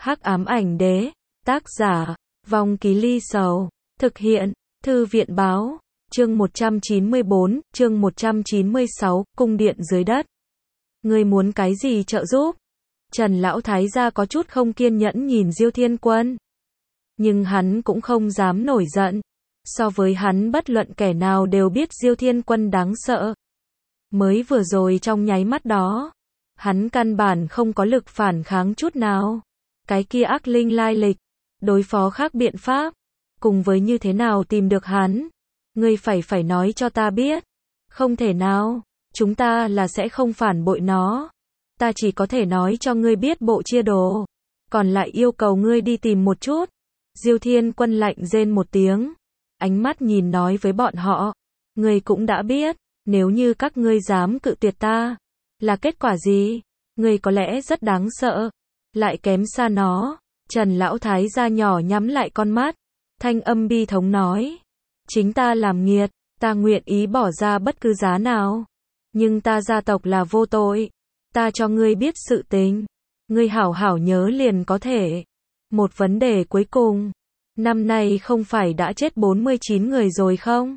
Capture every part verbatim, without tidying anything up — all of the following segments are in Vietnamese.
Hắc ám ảnh đế, tác giả, Vong Ký Ly Sầu, thực hiện, Thư viện báo, chương một trăm chín mươi bốn, chương một trăm chín mươi sáu, cung điện dưới đất. Ngươi muốn cái gì trợ giúp? Trần Lão Thái gia có chút không kiên nhẫn nhìn Diêu Thiên Quân. Nhưng hắn cũng không dám nổi giận. So với hắn bất luận kẻ nào đều biết Diêu Thiên Quân đáng sợ. Mới vừa rồi trong nháy mắt đó, hắn căn bản không có lực phản kháng chút nào. Cái kia ác linh lai lịch, đối phó khác biện pháp, cùng với như thế nào tìm được hắn, ngươi phải phải nói cho ta biết. Không thể nào, chúng ta là sẽ không phản bội nó. Ta chỉ có thể nói cho ngươi biết bộ chia đồ, còn lại yêu cầu ngươi đi tìm một chút. Diêu Thiên Quân lạnh rên một tiếng, ánh mắt nhìn nói với bọn họ, ngươi cũng đã biết, nếu như các ngươi dám cự tuyệt ta, là kết quả gì? Ngươi có lẽ rất đáng sợ, lại kém xa nó. Trần Lão Thái gia nhỏ nhắm lại con mắt, thanh âm bi thống nói, chính ta làm nghiệt, ta nguyện ý bỏ ra bất cứ giá nào, nhưng ta gia tộc là vô tội. Ta cho ngươi biết sự tình, ngươi hảo hảo nhớ liền có thể. Một vấn đề cuối cùng, năm nay không phải đã chết bốn mươi chín người rồi không?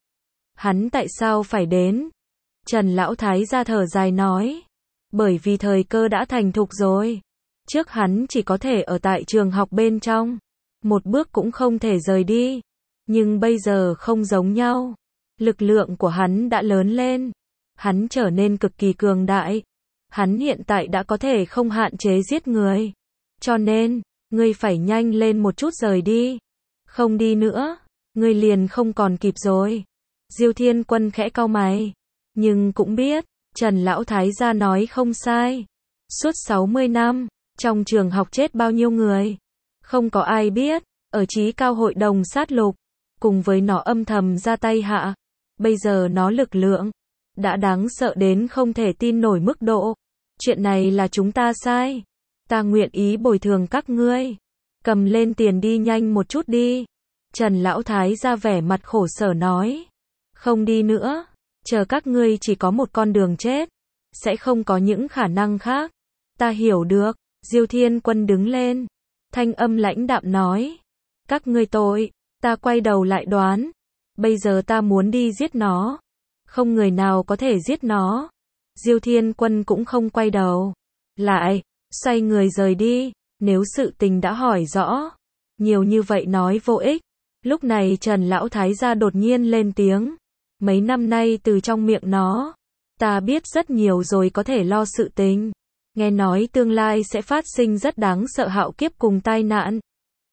Hắn tại sao phải đến? Trần Lão Thái gia thở dài nói, bởi vì thời cơ đã thành thục rồi. Trước hắn chỉ có thể ở tại trường học bên trong, một bước cũng không thể rời đi. Nhưng bây giờ không giống nhau. Lực lượng của hắn đã lớn lên. Hắn trở nên cực kỳ cường đại. Hắn hiện tại đã có thể không hạn chế giết người. Cho nên, ngươi phải nhanh lên một chút rời đi. Không đi nữa, ngươi liền không còn kịp rồi. Diêu Thiên Quân khẽ cau mày. Nhưng cũng biết, Trần Lão Thái gia nói không sai. Suốt sáu mươi năm, trong trường học chết bao nhiêu người? Không có ai biết, ở trí cao hội đồng sát lục, cùng với nó âm thầm ra tay hạ. Bây giờ nó lực lượng, đã đáng sợ đến không thể tin nổi mức độ. Chuyện này là chúng ta sai. Ta nguyện ý bồi thường các ngươi. Cầm lên tiền đi nhanh một chút đi. Trần Lão Thái ra vẻ mặt khổ sở nói. Không đi nữa. Chờ các ngươi chỉ có một con đường chết. Sẽ không có những khả năng khác. Ta hiểu được. Diêu Thiên Quân đứng lên. Thanh âm lãnh đạm nói. Các ngươi tội. Ta quay đầu lại đoán. Bây giờ ta muốn đi giết nó. Không người nào có thể giết nó. Diêu Thiên Quân cũng không quay đầu lại, xoay người rời đi. Nếu sự tình đã hỏi rõ, nhiều như vậy nói vô ích. Lúc này Trần Lão Thái gia đột nhiên lên tiếng. Mấy năm nay từ trong miệng nó, ta biết rất nhiều rồi có thể lo sự tình. Nghe nói tương lai sẽ phát sinh rất đáng sợ hạo kiếp cùng tai nạn.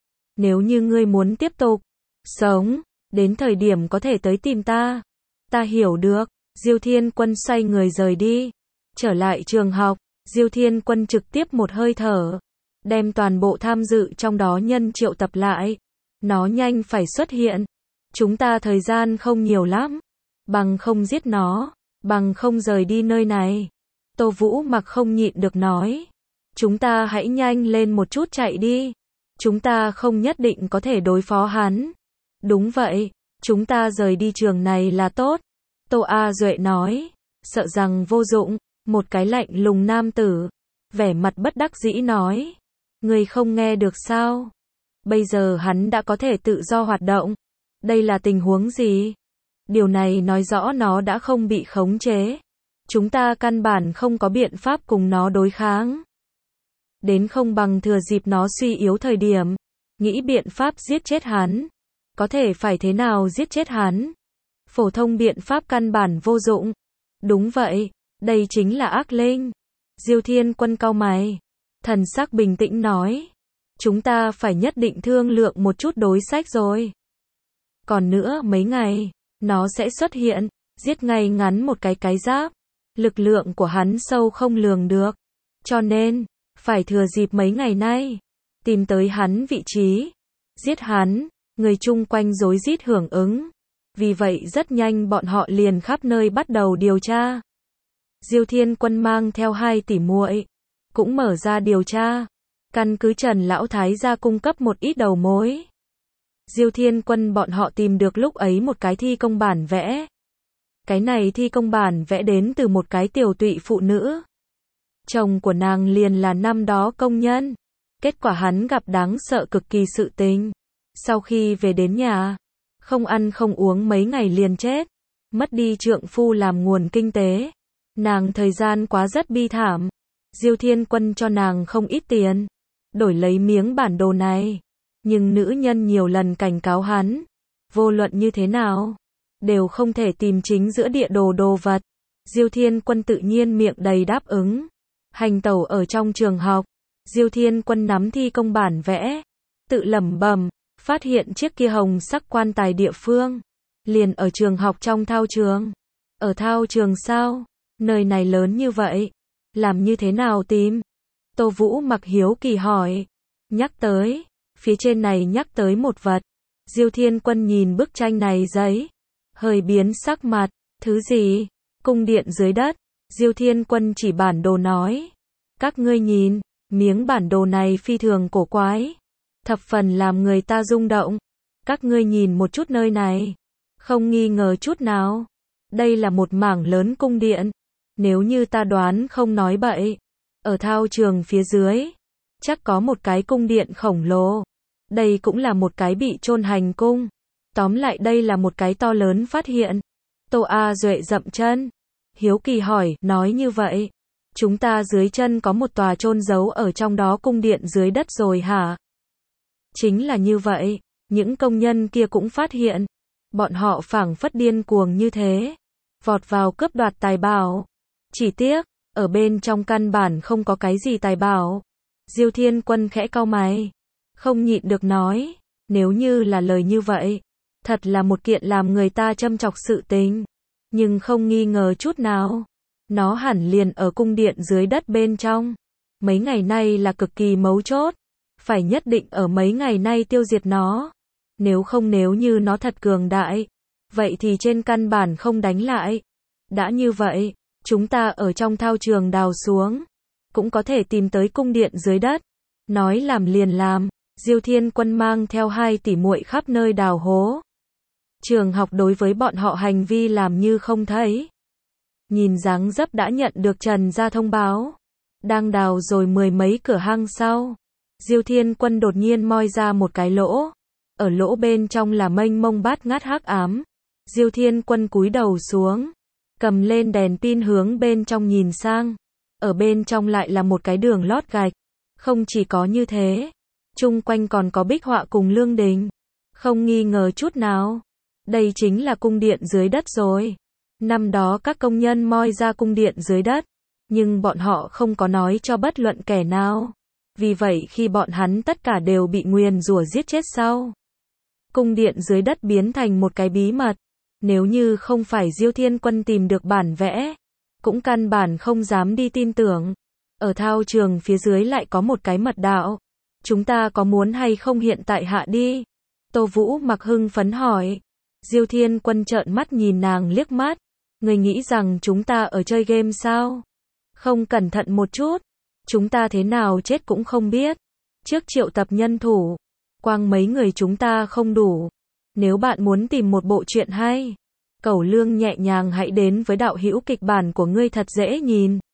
Nếu như ngươi muốn tiếp tục sống, đến thời điểm có thể tới tìm ta. Ta hiểu được. Diêu Thiên Quân xoay người rời đi. Trở lại trường học, Diêu Thiên Quân trực tiếp một hơi thở, đem toàn bộ tham dự trong đó nhân triệu tập lại. Nó nhanh phải xuất hiện. Chúng ta thời gian không nhiều lắm. Bằng không giết nó, bằng không rời đi nơi này. Tô Vũ Mặc không nhịn được nói. Chúng ta hãy nhanh lên một chút chạy đi. Chúng ta không nhất định có thể đối phó hắn. Đúng vậy, chúng ta rời đi trường này là tốt. Tô A Duệ nói, sợ rằng vô dụng. Một cái lạnh lùng nam tử, vẻ mặt bất đắc dĩ nói. Người không nghe được sao? Bây giờ hắn đã có thể tự do hoạt động. Đây là tình huống gì? Điều này nói rõ nó đã không bị khống chế. Chúng ta căn bản không có biện pháp cùng nó đối kháng. Đến không bằng thừa dịp nó suy yếu thời điểm, nghĩ biện pháp giết chết hắn. Có thể phải thế nào giết chết hắn? Phổ thông biện pháp căn bản vô dụng. Đúng vậy, đây chính là ác linh. Diêu Thiên Quân cau mày, thần sắc bình tĩnh nói. Chúng ta phải nhất định thương lượng một chút đối sách rồi. Còn nữa mấy ngày, nó sẽ xuất hiện, giết ngay ngắn một cái cái giáp. Lực lượng của hắn sâu không lường được. Cho nên, phải thừa dịp mấy ngày nay, tìm tới hắn vị trí, giết hắn. Người chung quanh rối rít hưởng ứng. Vì vậy rất nhanh bọn họ liền khắp nơi bắt đầu điều tra. Diêu Thiên Quân mang theo hai tỷ muội, cũng mở ra điều tra. Căn cứ Trần Lão Thái gia cung cấp một ít đầu mối. Diêu Thiên Quân bọn họ tìm được lúc ấy một cái thi công bản vẽ. Cái này thi công bản vẽ đến từ một cái tiểu tụy phụ nữ. Chồng của nàng liền là năm đó công nhân. Kết quả hắn gặp đáng sợ cực kỳ sự tình. Sau khi về đến nhà, không ăn không uống mấy ngày liền chết. Mất đi trượng phu làm nguồn kinh tế. Nàng thời gian quá rất bi thảm. Diêu Thiên Quân cho nàng không ít tiền, đổi lấy miếng bản đồ này. Nhưng nữ nhân nhiều lần cảnh cáo hắn, vô luận như thế nào, đều không thể tìm chính giữa địa đồ đồ vật. Diêu Thiên Quân tự nhiên miệng đầy đáp ứng. Hành tẩu ở trong trường học, Diêu Thiên Quân nắm thi công bản vẽ, tự lẩm bẩm, phát hiện chiếc kia hồng sắc quan tài địa phương, liền ở trường học trong thao trường. Ở thao trường sao? Nơi này lớn như vậy, làm như thế nào tìm? Tô Vũ Mặc hiếu kỳ hỏi. Nhắc tới, phía trên này nhắc tới một vật. Diêu Thiên Quân nhìn bức tranh này giấy, hơi biến sắc mặt. Thứ gì? Cung điện dưới đất. Diêu Thiên Quân chỉ bản đồ nói. Các ngươi nhìn, miếng bản đồ này phi thường cổ quái, thập phần làm người ta rung động. Các ngươi nhìn một chút nơi này, không nghi ngờ chút nào, đây là một mảng lớn cung điện. Nếu như ta đoán không nói bậy, ở thao trường phía dưới, chắc có một cái cung điện khổng lồ. Đây cũng là một cái bị chôn hành cung. Tóm lại đây là một cái to lớn phát hiện. Tô A Duệ dậm chân, hiếu kỳ hỏi, nói như vậy, chúng ta dưới chân có một tòa chôn giấu ở trong đó cung điện dưới đất rồi hả? Chính là như vậy, những công nhân kia cũng phát hiện. Bọn họ phảng phất điên cuồng như thế, vọt vào cướp đoạt tài bảo. Chỉ tiếc, ở bên trong căn bản không có cái gì tài bảo. Diêu Thiên Quân khẽ cau mày, không nhịn được nói, nếu như là lời như vậy, thật là một kiện làm người ta châm chọc sự tình. Nhưng không nghi ngờ chút nào, nó hẳn liền ở cung điện dưới đất bên trong. Mấy ngày nay là cực kỳ mấu chốt, phải nhất định ở mấy ngày nay tiêu diệt nó. Nếu không, nếu như nó thật cường đại, vậy thì trên căn bản không đánh lại. Đã như vậy, chúng ta ở trong thao trường đào xuống, cũng có thể tìm tới cung điện dưới đất. Nói làm liền làm, Diêu Thiên Quân mang theo hai tỷ muội khắp nơi đào hố. Trường học đối với bọn họ hành vi làm như không thấy. Nhìn dáng dấp đã nhận được Trần gia thông báo. Đang đào rồi mười mấy cửa hang sau, Diêu Thiên Quân đột nhiên moi ra một cái lỗ. Ở lỗ bên trong là mênh mông bát ngát hắc ám. Diêu Thiên Quân cúi đầu xuống, cầm lên đèn pin hướng bên trong nhìn sang. Ở bên trong lại là một cái đường lót gạch. Không chỉ có như thế, chung quanh còn có bích họa cùng lương đình. Không nghi ngờ chút nào, đây chính là cung điện dưới đất rồi. Năm đó các công nhân moi ra cung điện dưới đất, nhưng bọn họ không có nói cho bất luận kẻ nào. Vì vậy khi bọn hắn tất cả đều bị nguyền rủa giết chết sau, cung điện dưới đất biến thành một cái bí mật. Nếu như không phải Diêu Thiên Quân tìm được bản vẽ, cũng căn bản không dám đi tin tưởng. Ở thao trường phía dưới lại có một cái mật đạo. Chúng ta có muốn hay không hiện tại hạ đi? Tô Vũ Mặc hưng phấn hỏi. Diêu Thiên Quân trợn mắt nhìn nàng liếc mắt. Người nghĩ rằng chúng ta ở chơi game sao? Không cẩn thận một chút, chúng ta thế nào chết cũng không biết. Trước triệu tập nhân thủ, quang mấy người chúng ta không đủ. Nếu bạn muốn tìm một bộ truyện hay, Cẩu Lương nhẹ nhàng hãy đến với đạo hữu kịch bản của ngươi thật dễ nhìn.